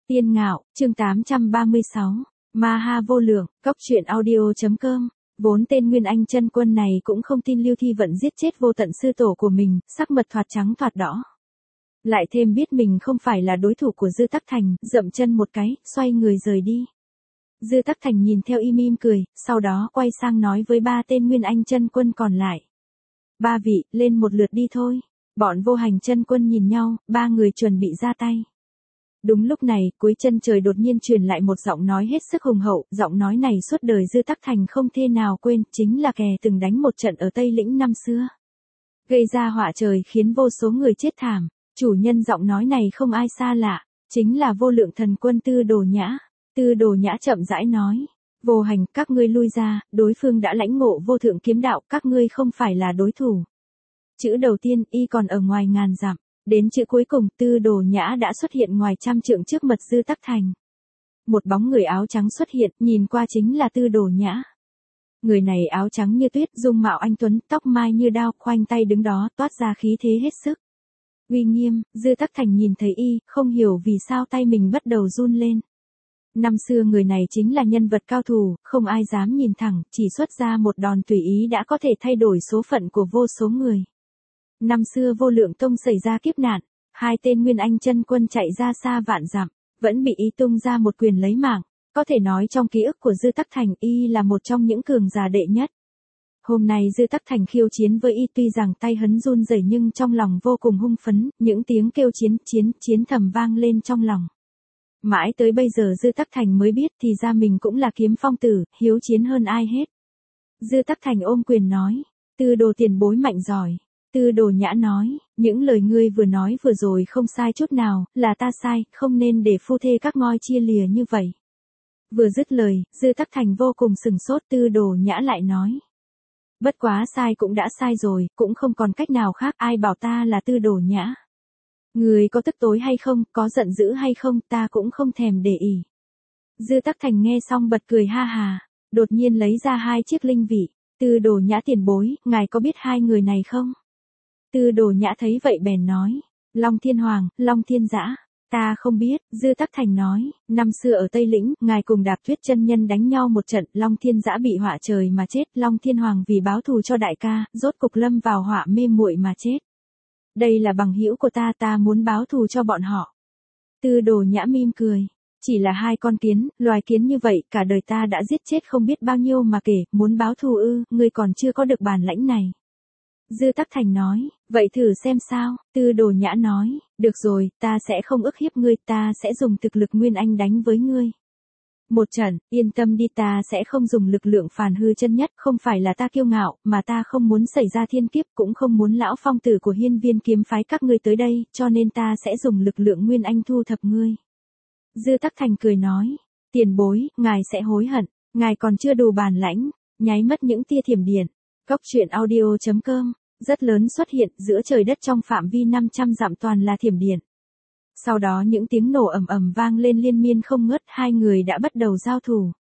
Tiên Ngạo, chương 836, Ma Ha vô lượng, cóc truyện audio.com. Vốn tên Nguyên Anh chân quân này cũng không tin Lưu Thi Vận giết chết vô tận sư tổ của mình, sắc mật thoạt trắng thoạt đỏ. Lại thêm biết mình không phải là đối thủ của Dư Tắc Thành, dậm chân một cái, xoay người rời đi. Dư Tắc Thành nhìn theo im cười, sau đó quay sang nói với ba tên Nguyên Anh chân quân còn lại. Ba vị, lên một lượt đi thôi. Bọn Vô Hành chân quân nhìn nhau, ba người chuẩn bị ra tay. Đúng lúc này, cuối chân trời đột nhiên truyền lại một giọng nói hết sức hùng hậu, giọng nói này suốt đời Dư Tắc Thành không thể nào quên, chính là kẻ từng đánh một trận ở Tây Lĩnh năm xưa. Gây ra họa trời khiến vô số người chết thảm, chủ nhân giọng nói này không ai xa lạ, chính là Vô Lượng Thần Quân Tư Đồ Nhã. Tư Đồ Nhã chậm rãi nói, Vô Hành, các ngươi lui ra, đối phương đã lãnh ngộ vô thượng kiếm đạo, các ngươi không phải là đối thủ. Chữ đầu tiên, y còn ở ngoài ngàn dặm. Đến chữ cuối cùng, Tư Đồ Nhã đã xuất hiện ngoài trăm trượng trước mặt Dư Tắc Thành. Một bóng người áo trắng xuất hiện, nhìn qua chính là Tư Đồ Nhã. Người này áo trắng như tuyết, dung mạo anh tuấn, tóc mai như đao, khoanh tay đứng đó, toát ra khí thế hết sức uy nghiêm. Dư Tắc Thành nhìn thấy y, không hiểu vì sao tay mình bắt đầu run lên. Năm xưa người này chính là nhân vật cao thủ, không ai dám nhìn thẳng, chỉ xuất ra một đòn tùy ý đã có thể thay đổi số phận của vô số người. Năm xưa Vô Lượng Tông xảy ra kiếp nạn, hai tên Nguyên Anh chân quân chạy ra xa vạn dặm, vẫn bị y tung ra một quyền lấy mạng. Có thể nói trong ký ức của Dư Tắc Thành, y là một trong những cường giả đệ nhất. Hôm nay Dư Tắc Thành khiêu chiến với y, tuy rằng tay hấn run rẩy nhưng trong lòng vô cùng hưng phấn, những tiếng kêu chiến thầm vang lên trong lòng. Mãi tới bây giờ Dư Tắc Thành mới biết thì ra mình cũng là kiếm phong tử, hiếu chiến hơn ai hết. Dư Tắc Thành ôm quyền nói, Tư Đồ tiền bối mạnh giỏi. Tư Đồ Nhã nói, những lời ngươi vừa nói vừa rồi không sai chút nào, là ta sai, không nên để phu thê các ngôi chia lìa như vậy. Vừa dứt lời, Dư Tắc Thành vô cùng sừng sốt. Tư Đồ Nhã lại nói, bất quá sai cũng đã sai rồi, cũng không còn cách nào khác, ai bảo ta là Tư Đồ Nhã. Người có tức tối hay không, có giận dữ hay không, ta cũng không thèm để ý. Dư Tắc Thành nghe xong bật cười ha hà, đột nhiên lấy ra hai chiếc linh vị. Tư Đồ Nhã tiền bối, ngài có biết hai người này không? Tư Đồ Nhã thấy vậy bèn nói, Long Thiên Hoàng, Long Thiên Dã, ta không biết. Dư Tắc Thành nói, năm xưa ở Tây Lĩnh, ngài cùng Đạp Tuyết chân nhân đánh nhau một trận, Long Thiên Dã bị họa trời mà chết, Long Thiên Hoàng vì báo thù cho đại ca, rốt cục lâm vào họa mê muội mà chết. Đây là bằng hữu của ta muốn báo thù cho bọn họ. Tư Đồ Nhã mỉm cười, chỉ là hai con kiến, loài kiến như vậy, cả đời ta đã giết chết không biết bao nhiêu mà kể, muốn báo thù ư, ngươi còn chưa có được bản lãnh này. Dư Tắc Thành nói, vậy thử xem sao. Tư Đồ Nhã nói, được rồi, ta sẽ không ức hiếp ngươi, ta sẽ dùng thực lực Nguyên Anh đánh với ngươi. Một trận, yên tâm đi, ta sẽ không dùng lực lượng phản hư chân nhất, không phải là ta kiêu ngạo, mà ta không muốn xảy ra thiên kiếp, cũng không muốn lão phong tử của Hiên Viên kiếm phái các ngươi tới đây, cho nên ta sẽ dùng lực lượng Nguyên Anh thu thập ngươi. Dư Tắc Thành cười nói, tiền bối, ngài sẽ hối hận, ngài còn chưa đủ bản lãnh, nháy mắt những tia thiểm điện. Cóc truyện audio.com, rất lớn xuất hiện giữa trời đất trong phạm vi 500 dặm toàn là thiểm điện. Sau đó những tiếng nổ ầm ầm vang lên liên miên không ngớt, hai người đã bắt đầu giao thủ.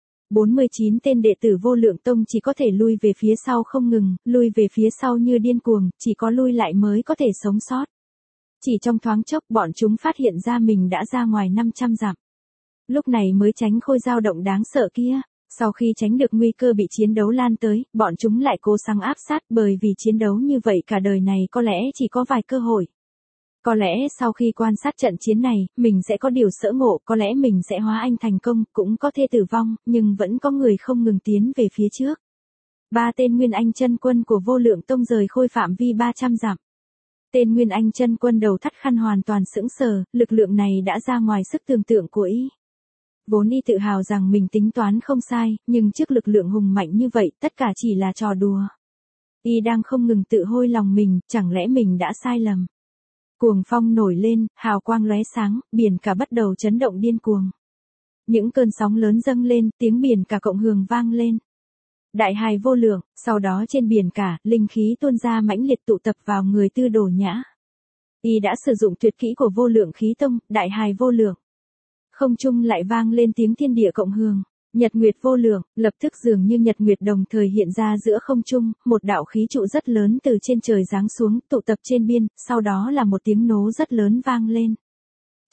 49 tên đệ tử Vô Lượng Tông chỉ có thể lui về phía sau không ngừng, lui về phía sau như điên cuồng, chỉ có lui lại mới có thể sống sót. Chỉ trong thoáng chốc bọn chúng phát hiện ra mình đã ra ngoài 500 dặm. Lúc này mới tránh khôi dao động đáng sợ kia. Sau khi tránh được nguy cơ bị chiến đấu lan tới, bọn chúng lại cố gắng áp sát, bởi vì chiến đấu như vậy cả đời này có lẽ chỉ có vài cơ hội. Có lẽ sau khi quan sát trận chiến này, mình sẽ có điều sỡ ngộ, có lẽ mình sẽ hóa anh thành công, cũng có thể tử vong, nhưng vẫn có người không ngừng tiến về phía trước. Ba tên Nguyên Anh chân quân của Vô Lượng Tông rời khôi phạm vi 300 dặm. Tên Nguyên Anh chân quân đầu thắt khăn hoàn toàn sững sờ, lực lượng này đã ra ngoài sức tưởng tượng của y. Vốn y tự hào rằng mình tính toán không sai, nhưng trước lực lượng hùng mạnh như vậy, tất cả chỉ là trò đùa. Y đang không ngừng tự hôi lòng mình, chẳng lẽ mình đã sai lầm. Cuồng phong nổi lên, hào quang lóe sáng, biển cả bắt đầu chấn động điên cuồng. Những cơn sóng lớn dâng lên, tiếng biển cả cộng hưởng vang lên. Đại hài vô lượng, sau đó trên biển cả, linh khí tuôn ra mãnh liệt tụ tập vào người Tư Đồ Nhã. Y đã sử dụng tuyệt kỹ của Vô Lượng khí tông, đại hài vô lượng. Không trung lại vang lên tiếng thiên địa cộng hưởng, nhật nguyệt vô lượng, lập tức dường như nhật nguyệt đồng thời hiện ra giữa không trung, một đạo khí trụ rất lớn từ trên trời giáng xuống, tụ tập trên biên, sau đó là một tiếng nổ rất lớn vang lên.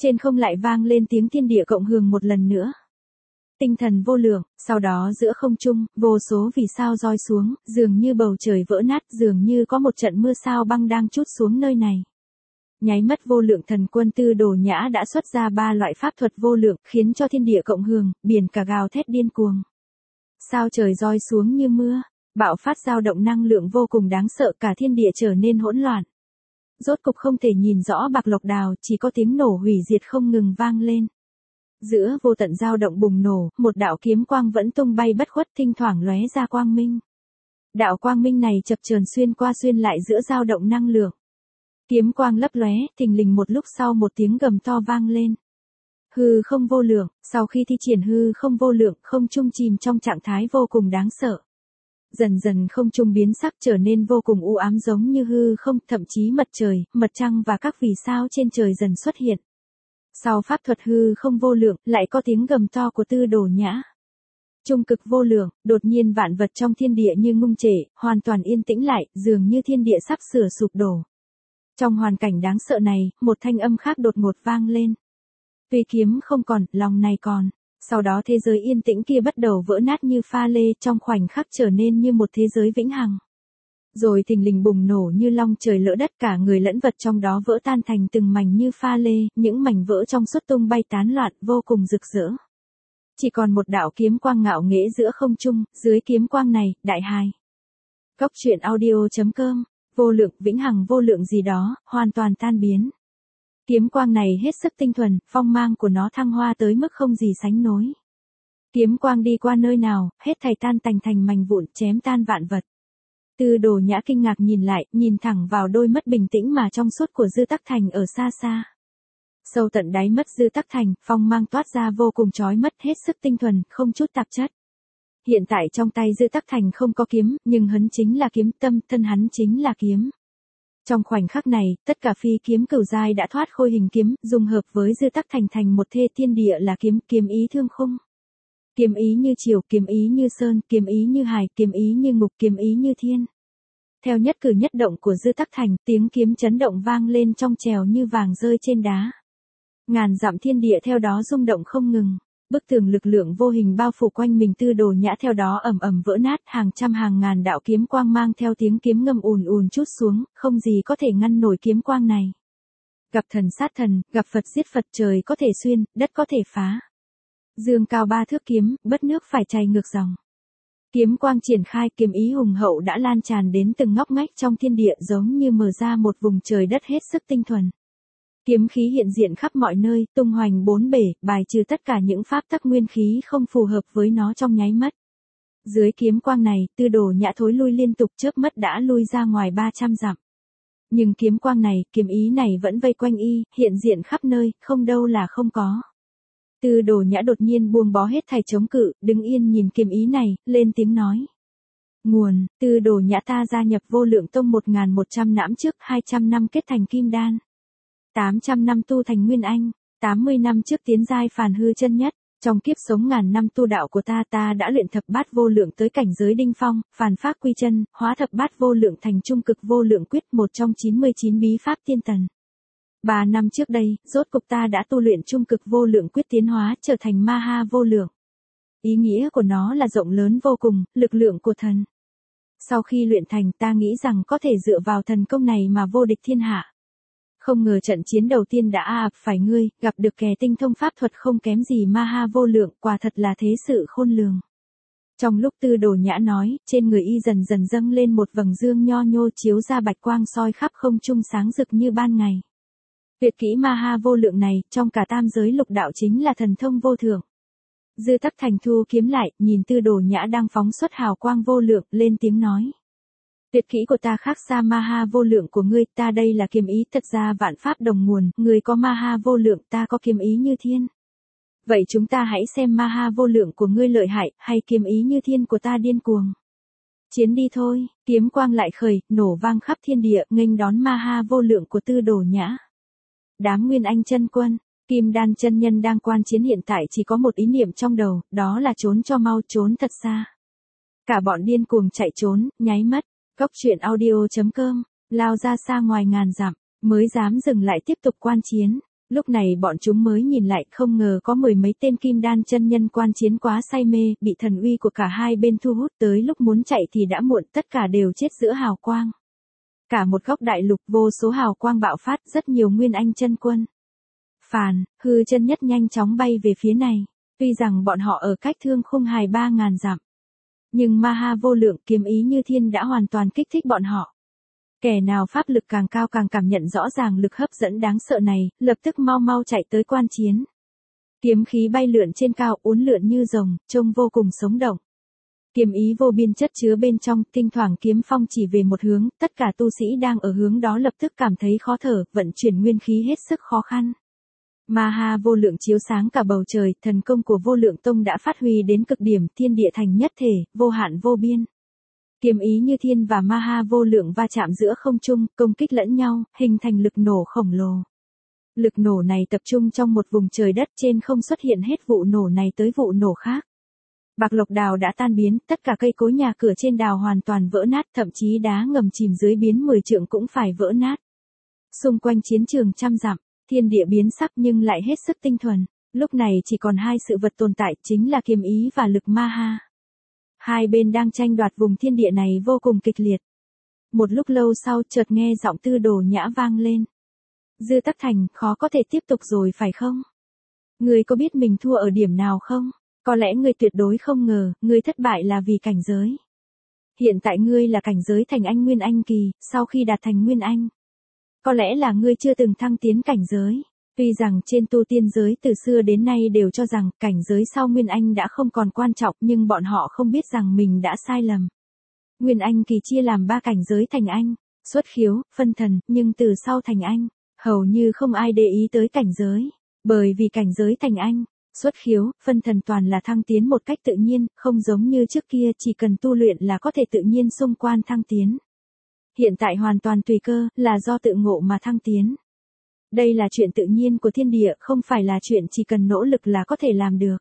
Trên không lại vang lên tiếng thiên địa cộng hưởng một lần nữa. Tinh thần vô lượng, sau đó giữa không trung, vô số vì sao roi xuống, dường như bầu trời vỡ nát, dường như có một trận mưa sao băng đang trút xuống nơi này. Nháy mắt vô lượng thần quân Tư Đồ Nhã đã xuất ra 3 loại pháp thuật vô lượng, khiến cho thiên địa cộng hưởng, biển cả gào thét điên cuồng. Sao trời roi xuống như mưa, bạo phát dao động năng lượng vô cùng đáng sợ, cả thiên địa trở nên hỗn loạn. Rốt cục không thể nhìn rõ Bạc Lộc Đào, chỉ có tiếng nổ hủy diệt không ngừng vang lên. Giữa vô tận dao động bùng nổ, một đạo kiếm quang vẫn tung bay bất khuất, thỉnh thoảng lóe ra quang minh. Đạo quang minh này chập chờn xuyên qua xuyên lại giữa dao động năng lượng. Kiếm quang lấp lóe, thình lình một lúc sau một tiếng gầm to vang lên. Hư không vô lượng, sau khi thi triển hư không vô lượng, không trung chìm trong trạng thái vô cùng đáng sợ. Dần dần không trung biến sắc trở nên vô cùng u ám giống như hư không, thậm chí mặt trời, mặt trăng và các vì sao trên trời dần xuất hiện. Sau pháp thuật hư không vô lượng, lại có tiếng gầm to của Tư Đồ Nhã. Trung cực vô lượng, đột nhiên vạn vật trong thiên địa như ngưng trệ, hoàn toàn yên tĩnh lại, dường như thiên địa sắp sửa sụp đổ. Trong hoàn cảnh đáng sợ này, một thanh âm khác đột ngột vang lên. Tuy kiếm không còn, lòng này còn. Sau đó thế giới yên tĩnh kia bắt đầu vỡ nát như pha lê, trong khoảnh khắc trở nên như một thế giới vĩnh hằng. Rồi thình lình bùng nổ như long trời lỡ đất, cả người lẫn vật trong đó vỡ tan thành từng mảnh như pha lê, những mảnh vỡ trong suốt tung bay tán loạn, vô cùng rực rỡ. Chỉ còn một đạo kiếm quang ngạo nghễ giữa không trung, dưới kiếm quang này, đại hài. Cốc truyện audio.com, vô lượng, vĩnh hằng vô lượng gì đó, hoàn toàn tan biến. Kiếm quang này hết sức tinh thuần, phong mang của nó thăng hoa tới mức không gì sánh nối. Kiếm quang đi qua nơi nào, hết thảy tan tành thành mảnh vụn, chém tan vạn vật. Tư Đồ Nhã kinh ngạc nhìn lại, nhìn thẳng vào đôi mắt bình tĩnh mà trong suốt của Dư Tắc Thành ở xa xa. Sâu tận đáy mắt Dư Tắc Thành, phong mang toát ra vô cùng chói mắt, hết sức tinh thuần, không chút tạp chất. Hiện tại trong tay Dư Tắc Thành không có kiếm, nhưng hắn chính là kiếm, tâm thân hắn chính là kiếm. Trong khoảnh khắc này, tất cả phi kiếm cửu giai đã thoát khôi hình kiếm, dung hợp với Dư Tắc Thành thành một thê thiên địa là kiếm, kiếm ý thương khung. Kiếm ý như triều, kiếm ý như sơn, kiếm ý như hải, kiếm ý như ngục, kiếm ý như thiên. Theo nhất cử nhất động của Dư Tắc Thành, tiếng kiếm chấn động vang lên trong trèo như vàng rơi trên đá. Ngàn dặm thiên địa theo đó rung động không ngừng. Bức tường lực lượng vô hình bao phủ quanh mình Tư Đồ Nhã theo đó ầm ầm vỡ nát, hàng trăm hàng ngàn đạo kiếm quang mang theo tiếng kiếm ngâm ùn ùn trút xuống, không gì có thể ngăn nổi kiếm quang này. Gặp thần sát thần, gặp Phật giết Phật, trời có thể xuyên, đất có thể phá. Dương cao 3 thước kiếm, bất nước phải chảy ngược dòng. Kiếm quang triển khai, kiếm ý hùng hậu đã lan tràn đến từng ngóc ngách trong thiên địa, giống như mở ra một vùng trời đất hết sức tinh thuần. Kiếm khí hiện diện khắp mọi nơi, tung hoành bốn bể, bài trừ tất cả những pháp tắc nguyên khí không phù hợp với nó trong nháy mắt. Dưới kiếm quang này, Tư Đồ Nhã thối lui liên tục, chớp mắt đã lui ra ngoài 300 dặm. Nhưng kiếm quang này, kiếm ý này vẫn vây quanh y, hiện diện khắp nơi, không đâu là không có. Tư Đồ Nhã đột nhiên buông bó hết thảy chống cự, đứng yên nhìn kiếm ý này, lên tiếng nói. Nguồn, Tư Đồ Nhã ta gia nhập Vô Lượng Tông 1100 năm trước, 200 năm kết thành Kim Đan. 800 năm tu thành Nguyên Anh, 80 năm trước tiến giai Phàn Hư chân nhất. Trong kiếp sống ngàn năm tu đạo của ta đã luyện thập bát vô lượng tới cảnh giới đỉnh phong, phàn pháp quy chân, hóa thập bát vô lượng thành trung cực vô lượng quyết, một trong 99 bí pháp tiên tần. 3 năm trước đây, rốt cục ta đã tu luyện trung cực vô lượng quyết, tiến hóa trở thành ma ha vô lượng. Ý nghĩa của nó là rộng lớn vô cùng, lực lượng của thần. Sau khi luyện thành, ta nghĩ rằng có thể dựa vào thần công này mà vô địch thiên hạ. Không ngờ trận chiến đầu tiên đã ập phải ngươi, gặp được kẻ tinh thông pháp thuật không kém gì ma ha vô lượng, quả thật là thế sự khôn lường. Trong lúc Tư Đồ Nhã nói, trên người y dần dần dâng lên một vầng dương nho nhô chiếu ra bạch quang soi khắp không trung sáng rực như ban ngày. Tuyệt kỹ ma ha vô lượng này, trong cả tam giới lục đạo chính là thần thông vô thượng. Dư Tắc Thành thu kiếm lại, nhìn Tư Đồ Nhã đang phóng xuất hào quang vô lượng, lên tiếng nói. Tuyệt kỹ của ta khác xa ma ha vô lượng của ngươi, ta đây là kiếm ý, thật ra vạn pháp đồng nguồn, ngươi có ma ha vô lượng, ta có kiếm ý như thiên. Vậy chúng ta hãy xem ma ha vô lượng của ngươi lợi hại, hay kiếm ý như thiên của ta điên cuồng. Chiến đi thôi, kiếm quang lại khởi, nổ vang khắp thiên địa, nghênh đón ma ha vô lượng của Tư Đồ Nhã. Đám Nguyên Anh chân quân, Kim Đan chân nhân đang quan chiến hiện tại chỉ có một ý niệm trong đầu, đó là trốn cho mau, trốn thật xa. Cả bọn điên cuồng chạy trốn, nháy mắt. Cốc truyện audio.com, lao ra xa ngoài ngàn dặm, mới dám dừng lại tiếp tục quan chiến. Lúc này bọn chúng mới nhìn lại, không ngờ có mười mấy tên kim đan chân nhân quan chiến quá say mê, bị thần uy của cả hai bên thu hút, tới lúc muốn chạy thì đã muộn, tất cả đều chết giữa hào quang. Cả một góc đại lục vô số hào quang bạo phát, rất nhiều nguyên anh chân quân. Phàn, hư chân nhất nhanh chóng bay về phía này, tuy rằng bọn họ ở cách thương khung hài 3.000 dặm. Nhưng ma ha vô lượng kiếm ý như thiên đã hoàn toàn kích thích bọn họ. Kẻ nào pháp lực càng cao càng cảm nhận rõ ràng lực hấp dẫn đáng sợ này, lập tức mau mau chạy tới quan chiến. Kiếm khí bay lượn trên cao, uốn lượn như rồng, trông vô cùng sống động. Kiếm ý vô biên chất chứa bên trong, thỉnh thoảng kiếm phong chỉ về một hướng, tất cả tu sĩ đang ở hướng đó lập tức cảm thấy khó thở, vận chuyển nguyên khí hết sức khó khăn. Ma ha vô lượng chiếu sáng cả bầu trời, thần công của Vô Lượng Tông đã phát huy đến cực điểm, thiên địa thành nhất thể, vô hạn vô biên. Kiếm ý như thiên và ma ha vô lượng va chạm giữa không trung, công kích lẫn nhau, hình thành lực nổ khổng lồ. Lực nổ này tập trung trong một vùng trời đất, trên không xuất hiện hết vụ nổ này tới vụ nổ khác. Bạc Lộc Đào đã tan biến, tất cả cây cối nhà cửa trên đào hoàn toàn vỡ nát, thậm chí đá ngầm chìm dưới biến 10 trượng cũng phải vỡ nát. Xung quanh chiến trường trăm dặm, thiên địa biến sắc nhưng lại hết sức tinh thuần. Lúc này chỉ còn hai sự vật tồn tại, chính là kiếm ý và lực ma ha. Hai bên đang tranh đoạt vùng thiên địa này vô cùng kịch liệt. Một lúc lâu sau chợt nghe giọng Tư Đồ Nhã vang lên. Dư Tắc Thành, khó có thể tiếp tục rồi phải không? Ngươi có biết mình thua ở điểm nào không? Có lẽ ngươi tuyệt đối không ngờ, ngươi thất bại là vì cảnh giới. Hiện tại ngươi là cảnh giới thành anh Nguyên Anh kỳ, sau khi đạt thành Nguyên Anh. Có lẽ là ngươi chưa từng thăng tiến cảnh giới. Tuy rằng trên tu tiên giới từ xưa đến nay đều cho rằng cảnh giới sau Nguyên Anh đã không còn quan trọng, nhưng bọn họ không biết rằng mình đã sai lầm. Nguyên Anh kỳ chia làm 3 cảnh giới thành anh, xuất khiếu, phân thần, nhưng từ sau thành anh, hầu như không ai để ý tới cảnh giới. Bởi vì cảnh giới thành anh, xuất khiếu, phân thần toàn là thăng tiến một cách tự nhiên, không giống như trước kia chỉ cần tu luyện là có thể tự nhiên xung quan thăng tiến. Hiện tại hoàn toàn tùy cơ, là do tự ngộ mà thăng tiến. Đây là chuyện tự nhiên của thiên địa, không phải là chuyện chỉ cần nỗ lực là có thể làm được.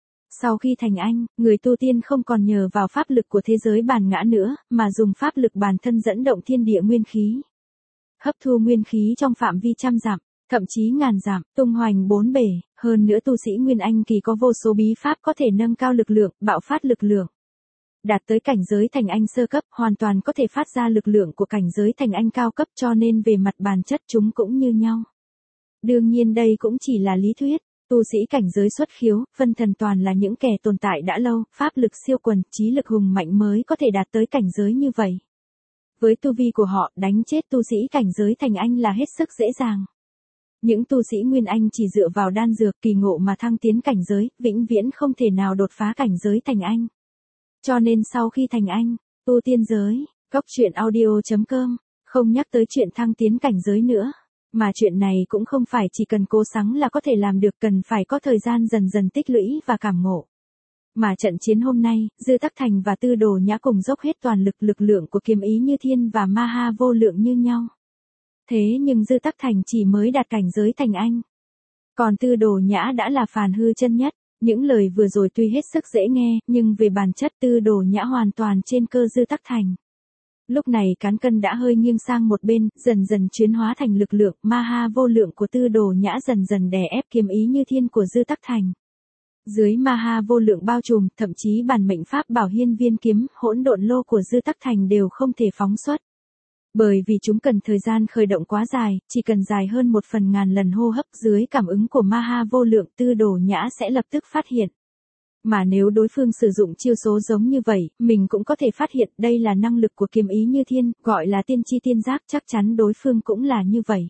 Sau khi thành anh, người tu tiên không còn nhờ vào pháp lực của thế giới bản ngã nữa, mà dùng pháp lực bản thân dẫn động thiên địa nguyên khí. Hấp thu nguyên khí trong phạm vi trăm dặm, thậm chí ngàn dặm, tung hoành bốn bể, hơn nữa tu sĩ Nguyên Anh kỳ có vô số bí pháp có thể nâng cao lực lượng, bạo phát lực lượng. Đạt tới cảnh giới thành anh sơ cấp, hoàn toàn có thể phát ra lực lượng của cảnh giới thành anh cao cấp, cho nên về mặt bản chất chúng cũng như nhau. Đương nhiên đây cũng chỉ là lý thuyết, tu sĩ cảnh giới xuất khiếu, phân thần toàn là những kẻ tồn tại đã lâu, pháp lực siêu quần, trí lực hùng mạnh mới có thể đạt tới cảnh giới như vậy. Với tu vi của họ, đánh chết tu sĩ cảnh giới thành anh là hết sức dễ dàng. Những tu sĩ Nguyên Anh chỉ dựa vào đan dược kỳ ngộ mà thăng tiến cảnh giới, vĩnh viễn không thể nào đột phá cảnh giới thành anh. Cho nên sau khi thành anh, tu tiên giới, Goctruyện.audio.com, không nhắc tới chuyện thăng tiến cảnh giới nữa. Mà chuyện này cũng không phải chỉ cần cố gắng là có thể làm được, cần phải có thời gian dần dần tích lũy và cảm ngộ. Mà trận chiến hôm nay, Dư Tắc Thành và Tư Đồ Nhã cùng dốc hết toàn lực, lực lượng của kiếm ý như thiên và ma ha vô lượng như nhau. Thế nhưng Dư Tắc Thành chỉ mới đạt cảnh giới thành anh. Còn Tư Đồ Nhã đã là phàn hư chân nhất. Những lời vừa rồi tuy hết sức dễ nghe, nhưng về bản chất Tư Đồ Nhã hoàn toàn trên cơ Dư Tắc Thành. Lúc này cán cân đã hơi nghiêng sang một bên, dần dần chuyển hóa thành lực lượng, ma ha vô lượng của Tư Đồ Nhã dần dần đè ép kiếm ý như thiên của Dư Tắc Thành. Dưới ma ha vô lượng bao trùm, thậm chí bản mệnh pháp bảo hiên viên kiếm, hỗn độn lô của Dư Tắc Thành đều không thể phóng xuất. Bởi vì chúng cần thời gian khởi động quá dài, chỉ cần dài hơn 1/1000 lần hô hấp dưới cảm ứng của ma ha vô lượng, Tư Đồ Nhã sẽ lập tức phát hiện. Mà nếu đối phương sử dụng chiêu số giống như vậy, mình cũng có thể phát hiện đây là năng lực của kiếm ý như thiên, gọi là tiên tri tiên giác, chắc chắn đối phương cũng là như vậy.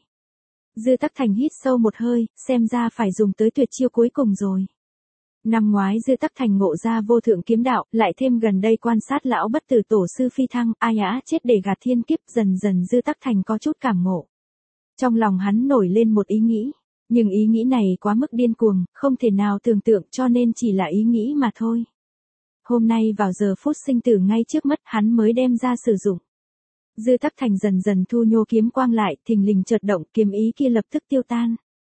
Dư Tắc Thành hít sâu một hơi, xem ra phải dùng tới tuyệt chiêu cuối cùng rồi. Năm ngoái Dư Tắc Thành ngộ ra vô thượng kiếm đạo, lại thêm gần đây quan sát lão bất tử tổ sư phi thăng, ai á chết để gạt thiên kiếp, dần dần Dư Tắc Thành có chút cảm ngộ. Trong lòng hắn nổi lên một ý nghĩ. Nhưng ý nghĩ này quá mức điên cuồng, không thể nào tưởng tượng, cho nên chỉ là ý nghĩ mà thôi. Hôm nay vào giờ phút sinh tử ngay trước mắt hắn mới đem ra sử dụng. Dư Tắc Thành dần dần thu nhô kiếm quang lại, thình lình chợt động, kiếm ý kia lập tức tiêu tan.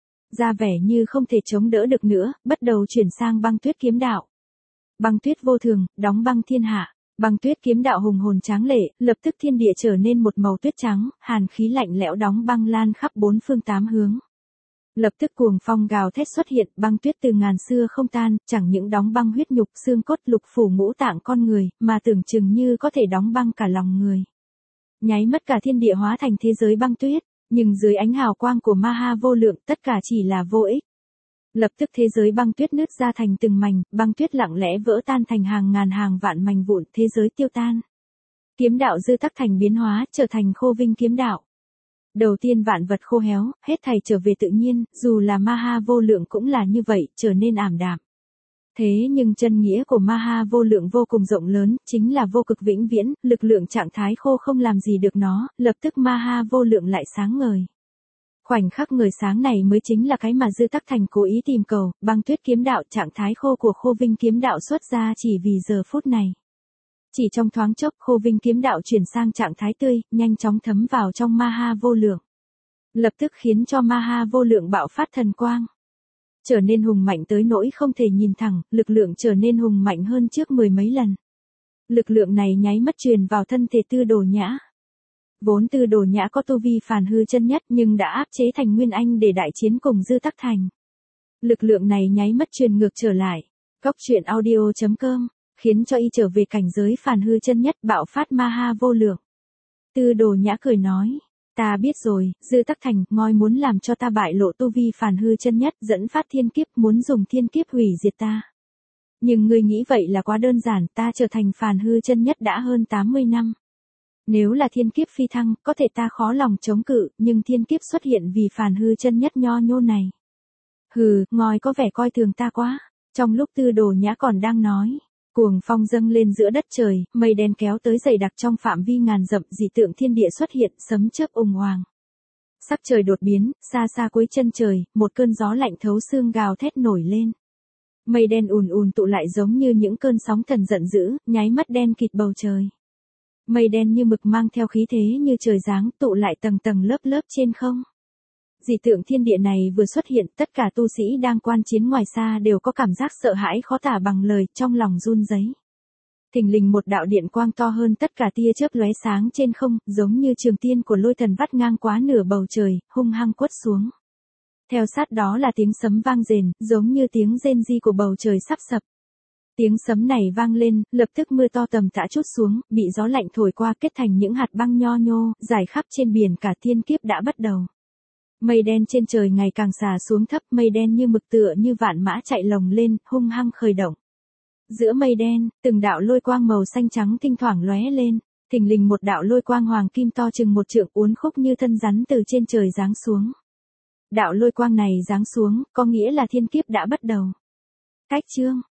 Ra vẻ như không thể chống đỡ được nữa, bắt đầu chuyển sang băng tuyết kiếm đạo. Băng tuyết vô thường, đóng băng thiên hạ. Băng tuyết kiếm đạo hùng hồn tráng lệ, lập tức thiên địa trở nên một màu tuyết trắng, hàn khí lạnh lẽo đóng băng lan khắp bốn phương tám hướng. Lập tức cuồng phong gào thét xuất hiện, băng tuyết từ ngàn xưa không tan, chẳng những đóng băng huyết nhục, xương cốt, lục phủ ngũ tạng con người, mà tưởng chừng như có thể đóng băng cả lòng người. Nháy mắt cả thiên địa hóa thành thế giới băng tuyết, nhưng dưới ánh hào quang của Ma Ha vô lượng, tất cả chỉ là vô ích. Lập tức thế giới băng tuyết nứt ra thành từng mảnh, băng tuyết lặng lẽ vỡ tan thành hàng ngàn hàng vạn mảnh vụn, thế giới tiêu tan. Kiếm đạo dư tắc thành biến hóa, trở thành khô vinh kiếm đạo. Đầu tiên vạn vật khô héo, hết thảy trở về tự nhiên, dù là Ma Ha vô lượng cũng là như vậy, trở nên ảm đạm. Thế nhưng chân nghĩa của Ma Ha vô lượng vô cùng rộng lớn, chính là vô cực vĩnh viễn, lực lượng trạng thái khô không làm gì được nó, lập tức Ma Ha vô lượng lại sáng ngời. Khoảnh khắc người sáng này mới chính là cái mà dư tắc thành cố ý tìm cầu, băng tuyết kiếm đạo trạng thái khô của khô vinh kiếm đạo xuất ra chỉ vì giờ phút này. Chỉ trong thoáng chốc khô vinh kiếm đạo chuyển sang trạng thái tươi, nhanh chóng thấm vào trong Ma Ha vô lượng. Lập tức khiến cho Ma Ha vô lượng bạo phát thần quang. Trở nên hùng mạnh tới nỗi không thể nhìn thẳng, lực lượng trở nên hùng mạnh hơn trước 10 mấy lần. Lực lượng này nháy mắt truyền vào thân thể Tư Đồ Nhã. Vốn Tư Đồ Nhã có tu vi phản hư chân nhất nhưng đã áp chế thành Nguyên Anh để đại chiến cùng Dư Tắc Thành. Lực lượng này nháy mắt truyền ngược trở lại. Cóc truyện audio.com, khiến cho y trở về cảnh giới phản hư chân nhất, bạo phát Ma Ha vô lượng. Tư Đồ Nhã cười nói, ta biết rồi, Dư Tắc Thành, ngoi muốn làm cho ta bại lộ tu vi phản hư chân nhất, dẫn phát thiên kiếp, muốn dùng thiên kiếp hủy diệt ta. Nhưng ngươi nghĩ vậy là quá đơn giản, ta trở thành phản hư chân nhất đã hơn 80 năm. Nếu là thiên kiếp phi thăng, có thể ta khó lòng chống cự, nhưng thiên kiếp xuất hiện vì phản hư chân nhất nho nhô này. Hừ, ngoi có vẻ coi thường ta quá. Trong lúc Tư Đồ Nhã còn đang nói, cuồng phong dâng lên giữa đất trời, mây đen kéo tới dày đặc trong phạm vi ngàn dặm, dị tượng thiên địa xuất hiện, sấm chớp ùng hoàng. Sắc trời đột biến, xa xa cuối chân trời, một cơn gió lạnh thấu xương gào thét nổi lên. Mây đen ùn ùn tụ lại giống như những cơn sóng thần giận dữ, nháy mắt đen kịt bầu trời. Mây đen như mực mang theo khí thế như trời giáng, tụ lại tầng tầng lớp lớp trên không. Dị tượng thiên địa này vừa xuất hiện, tất cả tu sĩ đang quan chiến ngoài xa đều có cảm giác sợ hãi khó tả bằng lời, trong lòng run rẩy. Thình lình một đạo điện quang to hơn tất cả tia chớp lóe sáng trên không, giống như trường tiên của Lôi Thần vắt ngang quá nửa bầu trời, hung hăng quất xuống. Theo sát đó là tiếng sấm vang rền, giống như tiếng rên ri của bầu trời sắp sập. Tiếng sấm này vang lên, lập tức mưa to tầm tã trút xuống, bị gió lạnh thổi qua kết thành những hạt băng nho nhô, rải khắp trên biển, cả thiên kiếp đã bắt đầu. Mây đen trên trời ngày càng xà xuống thấp, mây đen như mực tựa như vạn mã chạy lồng lên, hung hăng khởi động. Giữa mây đen, từng đạo lôi quang màu xanh trắng thỉnh thoảng lóe lên, thình lình một đạo lôi quang hoàng kim to chừng một trượng uốn khúc như thân rắn từ trên trời giáng xuống. Đạo lôi quang này giáng xuống, có nghĩa là thiên kiếp đã bắt đầu. Cách chương